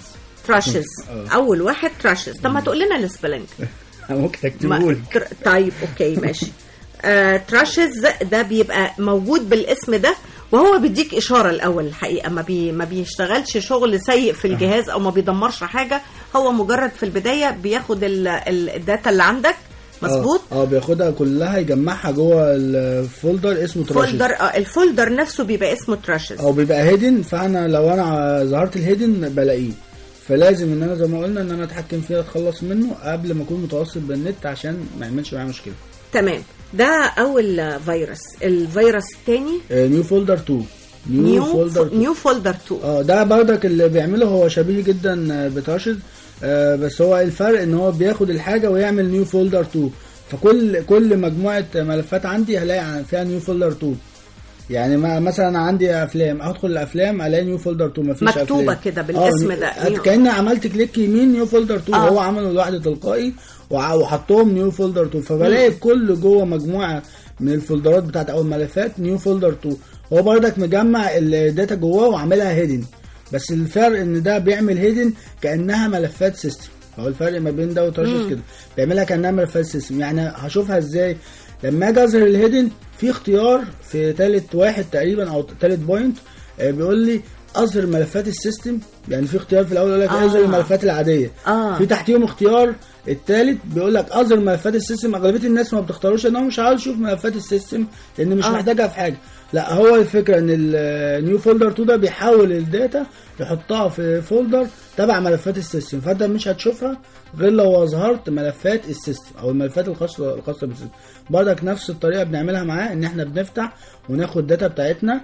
أول واحد تراشز. طب ما تقول لنا السبلنج. ممكن أكتبهولك. طيب أوكي ماشي. تراشز ده بيبقى موجود بالاسم ده، وهو بيديك إشارة الأول. الحقيقة ما بيشتغلش شغل سيء في الجهاز أو ما بيدمرش حاجة، هو مجرد في البداية بياخد الداتا اللي عندك، مظبوط. بياخدها كلها يجمعها جوه الفولدر اسمه تراشز. الفولدر نفسه بيبقى اسمه تراشز او بيبقى هيدن. فانا لو انا ظهرت الهيدن بلاقيه، فلازم ان انا زي ما قلنا ان انا اتحكم فيه اتخلص منه قبل ما اكون متوصل بالنت عشان ما يعملش معايا مشكله. تمام. ده اول فيروس. الفيروس الثاني نيو فولدر 2. نيو فولدر 2. ده برضك اللي بيعمله هو شبيه جدا بتراشز، بس هو الفرق ان هو بياخد الحاجه ويعمل نيو فولدر 2. فكل مجموعه ملفات عندي هلاقي فيها نيو فولدر 2. يعني مثلا عندي افلام، ادخل الافلام الاقي نيو فولدر 2 مفيش افلام مكتوبه كده بالاسم ده، كأني عملت كليك يمين نيو فولدر 2. هو عمله لوحده تلقائي وحطهم نيو فولدر 2. فبلاقي كل جوه مجموعه من الفولدرات بتاعت او الملفات نيو فولدر 2. هو برضك مجمع الداتا جواه وعاملها هيدن، بس الفرق ان ده بيعمل هيدن كأنها ملفات سيستم. هو الفرق ما بين ده وتراشز كده، بيعملها كأنها ملفات سيستم. يعني هشوفها ازاي؟ لما اجي اظهر الهيدن في اختيار في ثالث واحد تقريبا او ثالث بوينت، بيقول لي اظهر ملفات السيستم. يعني في اختيار في الاول يقول لك اظهر الملفات العاديه، في تحتيهم اختيار الثالث بيقول لك اظهر ملفات السيستم. اغلبيه الناس ما بتختاروش لان هو مش عاوز يشوف ملفات السيستم لان مش محتاجها في حاجه. لا، هو الفكره ان النيو فولدر 2 ده بيحول الداتا يحطها في فولدر تبع ملفات السيستم، فانت مش هتشوفها غير لو اظهرت ملفات السيستم او الملفات الخاصه بالسيستم. برضك نفس الطريقه بنعملها معاه، ان احنا بنفتح وناخد الداتا بتاعتنا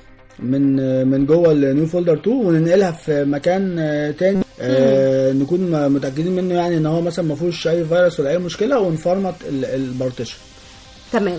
من جوه النيو فولدر 2 وننقلها في مكان تاني نكون متاكدين منه، يعني ان هو مثلا ما فيهوش اي فيروس ولا اي مشكله، ونفرمت البارتيشن. تمام.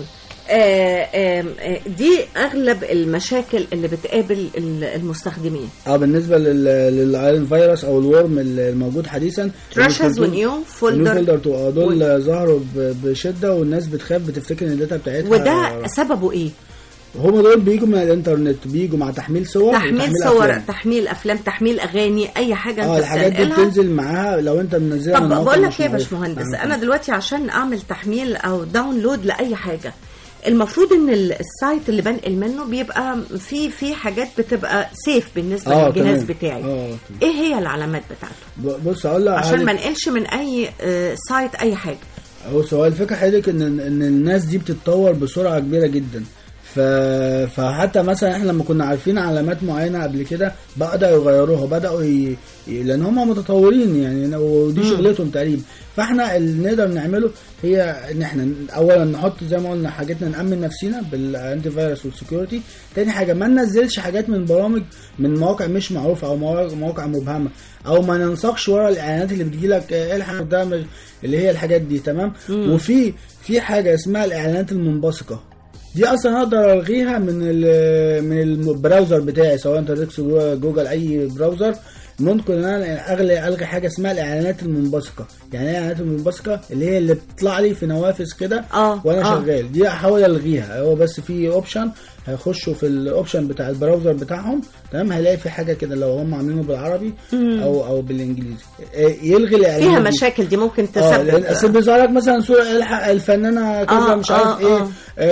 دي اغلب المشاكل اللي بتقابل المستخدمين. بالنسبه للايرون فيروس او الورم الموجود حديثا، تراشز ونيو فولدر 2 دول ظهروا بشده، والناس بتخاف بتفتكر ان الداتا بتاعتها. وده سببه ايه؟ هم دول بيجوا من الانترنت، بيجوا مع تحميل صور، تحميل افلام، تحميل اغاني، اي حاجه انت الحاجات دي بتنزل معاها لو انت منزلها. طب بقول لك ايه يا باشمهندس، انا دلوقتي عشان اعمل تحميل او داونلود لاي حاجه، المفروض ان السايت اللي بنقل منه بيبقى في حاجات بتبقى سيف بالنسبه للجهاز بتاعي. ايه هي العلامات بتاعته؟ بص اقول لك عشان ما نقلش من اي سايت اي حاجه. هو سؤال الفكره حضرتك ان الناس دي بتتطور بسرعه كبيره جدا، فحتى مثلا احنا لما كنا عارفين علامات معينه قبل كده بدأوا يغيروها، بدأوا لان هم متطورين يعني، ودي شغلتهم تقريبا. فاحنا اللي نقدر نعمله هي ان احنا اولا نحط زي ما قلنا حاجتنا، نأمن نفسينا بالانتي فيروس والسكيورتي. تاني حاجه ما ننزلش حاجات من برامج من مواقع مش معروفه او مواقع مبهمه، او ما ننساقش ورا الاعلانات اللي بتجيلك الحق ده اللي هي الحاجات دي. تمام. وفي حاجه اسمها الاعلانات المنبثقه، دي اصلا اقدر الغيها من البراوزر بتاعي، سواء انت تكتب جوجل اي براوزر ممكن ان انا الغي حاجه اسمها الاعلانات المنبثقه. يعني ايه الاعلانات المنبثقه؟ اللي هي اللي بتطلع لي في نوافذ كده وانا شغال، دي احاول الغيها. هو بس في اوبشن هيخشوا في الاوبشن بتاع البراوزر بتاعهم، تمام، هيلاقي في حاجه كده لو هم عاملينه بالعربي او بالانجليزي يلغي الاعلانات. فيها مشاكل دي ممكن تسبب اصل بيظهر لك مثلا صوره الفنانه كذا مش عارف ايه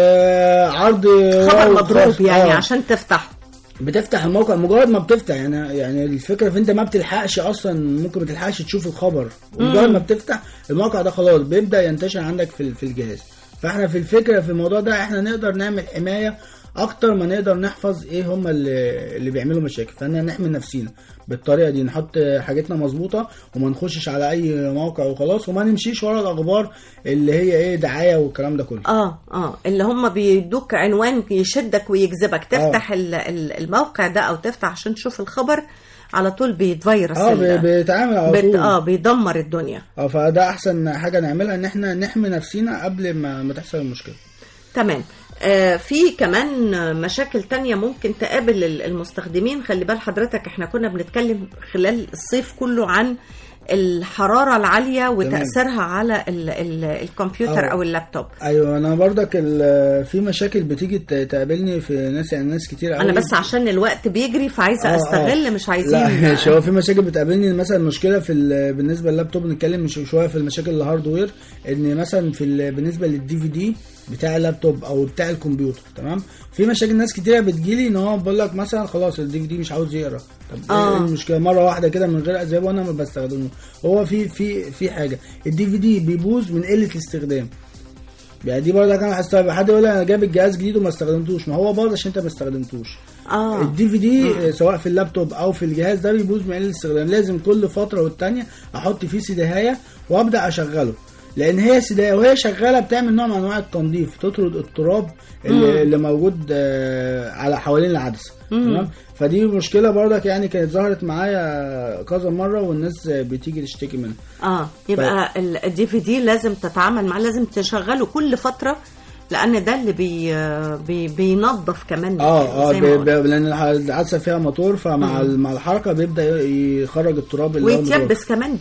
عرض خبر مضروب يعني عشان تفتح، بتفتح الموقع مجرد ما بتفتح. يعني الفكره في انت ما بتلحقش اصلا، ممكن ما تلحقش تشوف الخبر، مجرد ما بتفتح الموقع ده خلاص بيبدا ينتشر عندك في الجهاز. فاحنا في الفكره في الموضوع ده احنا نقدر نعمل حمايه اكتر ما نقدر نحفظ ايه هم اللي بيعملوا مشاكل. فاحنا نحمي نفسينا بالطريقه دي، نحط حاجتنا مظبوطه وما نخشش على اي موقع وخلاص، وما نمشيش ورا الاخبار اللي هي ايه دعايه والكلام ده كله. اللي هم بيدوك عنوان يشدك ويجذبك تفتح الموقع ده او تفتح عشان تشوف الخبر على طول بيتفيروس بيتعامل على طول بيدمر الدنيا. فده احسن حاجه نعملها، ان احنا نحمي نفسينا قبل ما تحصل المشكله. تمام. في كمان مشاكل تانية ممكن تقابل المستخدمين. خلي بال حضرتك احنا كنا بنتكلم خلال الصيف كله عن الحرارة العالية وتأثيرها على الكمبيوتر او اللابتوب. ايوه انا برضك في مشاكل بتيجي تقابلني في ناس كتير قوي. انا بس عشان الوقت بيجري فعايزه استغل مش عايزين. لا هو في مشاكل بتقابلني، مثلا مشكله بالنسبه لللابتوب، نتكلم شويه في المشاكل الهاردوير. ان مثلا بالنسبه للدي في دي بتاع اللابتوب او بتاع الكمبيوتر، تمام، في مشاكل ناس كتيره بتجيلي ان هو بيقول لك مثلا خلاص الدي في دي مش عاوز يقرا. طب ايه المشكله؟ مره واحده كده من غير اسباب وانا ما بستخدمه. هو في حاجه الدي في دي بيبوظ من قله الاستخدام. يعني دي برضه كان هستغرب حد يقول انا جايب الجهاز جديد وما استخدمتوش، ما هو باظ عشان انت ما استخدمتوش. الدي في دي سواء في اللابتوب او في الجهاز ده بيبوظ من قله الاستخدام. لازم كل فتره والتانيه احط فيه سيدايه وابدا اشغله، لان هي سيدايه وهي شغاله بتعمل نوع من انواع التنظيف، تطرد التراب اللي موجود على حوالين العدسه، تمام. فدي مشكله برضك يعني كانت ظهرت معايا كذا مره والناس بتيجي تشتكي منها. يبقى الدي في دي لازم تتعامل معاه، لازم تشغله كل فتره، لان ده اللي بينظف كمان. لان العدسه فيها موتور، فمع الحركه بيبدا يخرج التراب اللي ويتيبس كمان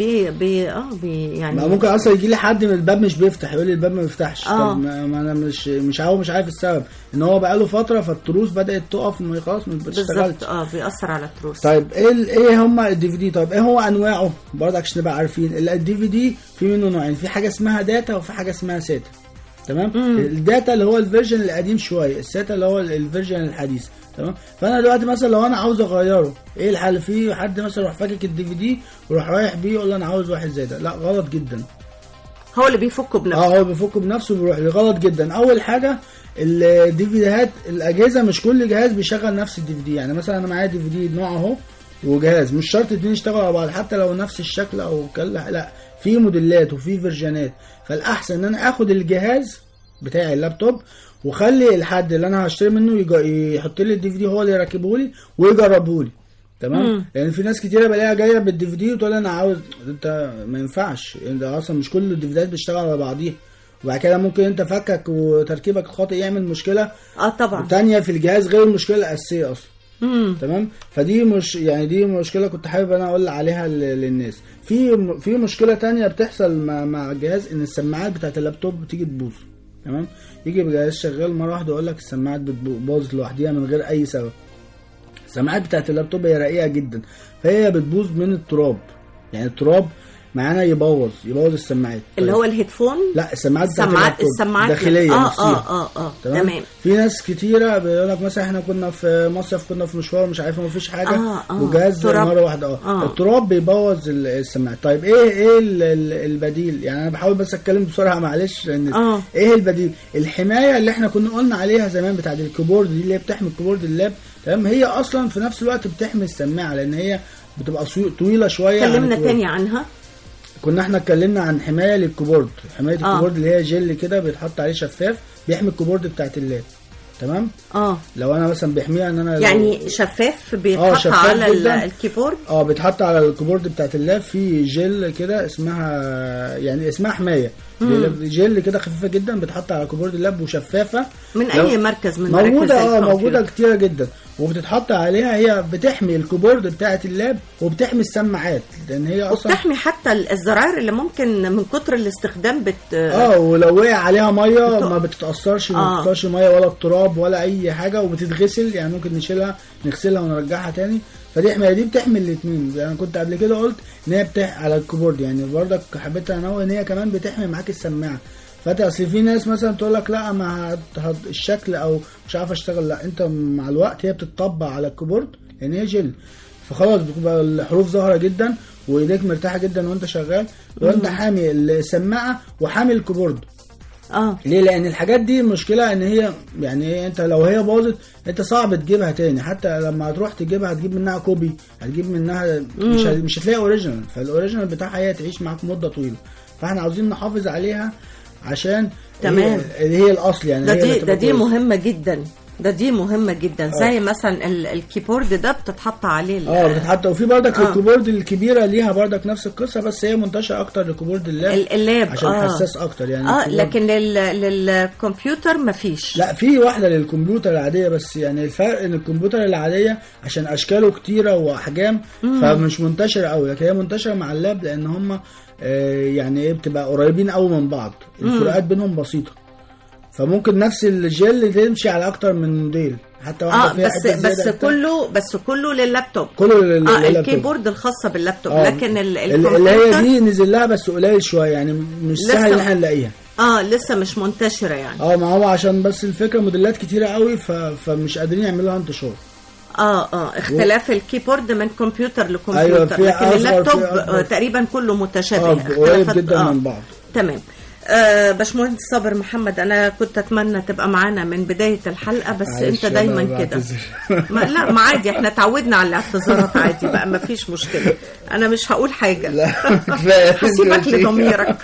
يعني ممكن اصلا يجي لي حد من الباب مش بيفتح، يقول لي الباب ما بيفتحش. طب ما انا مش عارف السبب، ان هو بقاله فتره فالتروس بدات تقف خلاص ما بتشتغلش. بيأثر على التروس. طيب ايه هم الدي في دي؟ طب ايه هو انواعه برضه عشان نبقى عارفين. الدي في دي في منه نوعين، في حاجه اسمها داتا وفي حاجه اسمها ساتا، تمام. الداتا اللي هو الفيرجن القديم شويه، الساتا اللي هو الفيرجن الحديث، تمام. فانا دلوقتي مثلا لو انا عاوز اغيره، ايه الحل؟ في حد مثلا يروح فاكك الدي في دي ويروح رايح بيه يقول انا عاوز واحد زي ده، لا غلط جدا. هو اللي بيفكه بنفسه. هو بيفكه بنفسه بيروح غلط جدا. اول حاجه الدي في ديات الاجهزه مش كل جهاز بيشغل نفس الدي في دي. يعني مثلا انا معايا دي في دي نوع اهو وجهاز، مش شرط اتنين يشتغلوا على بعض حتى لو نفس الشكل او لا، في موديلات وفي فيرجنات. فالاحسن ان انا اخد الجهاز بتاعي اللابتوب وخلي الحد اللي انا هشتري منه يحط لي الدي في دي، هو اللي يركبه لي ويجربه لي، تمام. لان في ناس كتيره بلاقيها جايه بالدي في دي وتقول انا عاوز، انت ما ينفعش، انت اصلا مش كل الديفيدات بتشتغل على بعضيها، وبعد كده ممكن انت فكك وتركيبك الخاطئ يعمل مشكله طبعا تانية في الجهاز غير المشكله الاساسيه اصلا. تمام. فدي مش يعني دي مشكله كنت حابب انا اقول عليها للناس. في مشكله تانية بتحصل مع الجهاز، ان السماعات بتاعت اللابتوب بتيجي تبوظ، تمام. يجي الجهاز شغال مره واحده يقول لك السماعات بتبوظ لوحدها من غير اي سبب. السماعات بتاعت اللابتوب هي رقيقه جدا، فهي بتبوظ من التراب. يعني التراب معانا يبوظ السماعات اللي هو الهيدفون. لا السماعات داخليه تمام. في ناس كتيره بيقول لك مثلا احنا كنا في مصيف، كنا في مشوار مش عارف ما فيش حاجه وجهاز مره واحده التراب بيبوظ السماعات. طيب ايه البديل؟ يعني انا بحاول بس اتكلم بسرعه معلش لان ايه البديل؟ الحمايه اللي احنا كنا قلنا عليها زمان بتاعه الكيبورد دي اللي هي بتحمي الكيبورد اللاب، تمام. هي اصلا في نفس الوقت بتحمي السماعه لان هي بتبقى طويله شويه. اتكلمنا تاني عنها، كنا احنا اتكلمنا عن حمايه للكيبورد، حمايه الكيبورد اللي هي جل كده بيتحط عليه شفاف بيحمي الكيبورد بتاعت اللاب، تمام. لو انا مثلا بيحميها ان انا يعني شفاف بيتحط على الكيبورد، بيتحط على الكيبورد بتاعت اللاب في جل كده اسمها حمايه، جل كده خفيفه جدا بتحط على كيبورد اللاب وشفافه من اي مركز من موجوده كتيره جدا. وبتتحط عليها، هي بتحمي الكيبورد بتاعه اللاب وبتحمي السماعات، لان هي اصلا وبتحمي حتى الزراير اللي ممكن من كتر الاستخدام ولو وقع عليها ميه ما بتتاثرش، ما بتتاثرش ميه ولا التراب ولا اي حاجه، وبتتغسل يعني ممكن نغسلها ونرجعها تاني. فدي بتحمي الاثنين. يعني كنت قبل كده قلت ان هي على الكيبورد، يعني برضك حبيت انوه ان هي كمان بتحمي معاك السماعه. فانت اصل في ناس مثلا تقول لك لا ما الشكل او مش عارف اشتغل، لا انت مع الوقت هي بتطبق على الكيبورد يعني هي جل، فخلاص بتبقى الحروف ظاهره جدا وايديك مرتاحه جدا وانت شغال، وانت حامي السماعه وحامي الكيبورد. ليه؟ لان الحاجات دي مشكله ان هي يعني انت لو هي باظت انت صعب تجيبها تاني، حتى لما هتروح تجيبها هتجيب منها كوبي، هتجيب منها مش هتلاقي اوريجينال، فالاوريجينال بتاعها هي تعيش معاك مده طويله. فاحنا عاوزين نحافظ عليها عشان تمام هي الاصل يعني. دي مهمه جدا، دي مهمه جدا. زي مثلا الكيبورد ده بتتحط عليه بتتحط. وفي برضك الكيبورد الكبيره ليها برضك نفس القصه، بس هي منتشره اكتر لكيبورد اللاب عشان حساس اكتر يعني. لكن للكمبيوتر مفيش. لا في واحده للكمبيوتر العاديه، بس يعني الفرق ان الكمبيوتر العاديه عشان اشكاله كتيره واحجام فمش منتشره قوي، لكن هي منتشره مع اللاب لان هم يعني بتبقى قريبين قوي من بعض، الفروقات بينهم بسيطه، فممكن نفس الجل تمشي على اكتر من موديل، حتى واحده فيها بس كله لللابتوب، كله لللابتوب. الكيبورد الخاصه باللابتوب. لكن اللي هي دي نزل لها بس قليل شويه، يعني مش سهل ان احنا نلاقيها. لسه مش منتشره يعني. ما هو عشان بس الفكره موديلات كتيره قوي فمش قادرين يعملوا لها انتشار. اختلاف الكيبورد من كمبيوتر لكمبيوتر. أيوة، لكن اللابتوب تقريبا كله متشابه، قريب جدا من بعض. تمام. باشمهندس صابر محمد، انا كنت اتمنى تبقى معانا من بداية الحلقة، بس انت دايما كده. لا ما عادي، احنا تعودنا على الاعتذارات عادي بقى، ما فيش مشكلة. انا مش هقول حاجة، هسيبك لضميرك.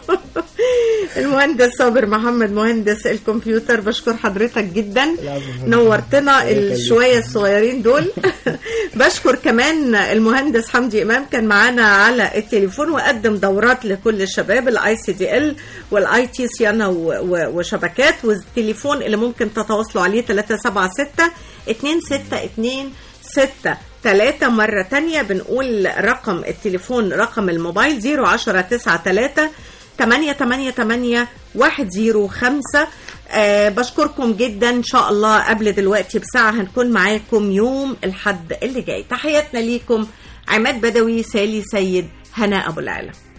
المهندس صابر محمد مهندس الكمبيوتر، بشكر حضرتك جدا، نورتنا الشوية الصغيرين دول. بشكر كمان المهندس حمدي إمام، كان معانا على التليفون وقدم دورات لكل الشباب الICDL والIT صيانة وشبكات. والتليفون اللي ممكن تتواصلوا عليه 376-2626-3. مرة تانية بنقول رقم التليفون، رقم الموبايل 010-93-888-105. بشكركم جدا. ان شاء الله قبل دلوقتي بساعة هنكون معاكم يوم الحد اللي جاي. تحياتنا ليكم، عماد بدوي، سالي سيد، هناء أبو العلا.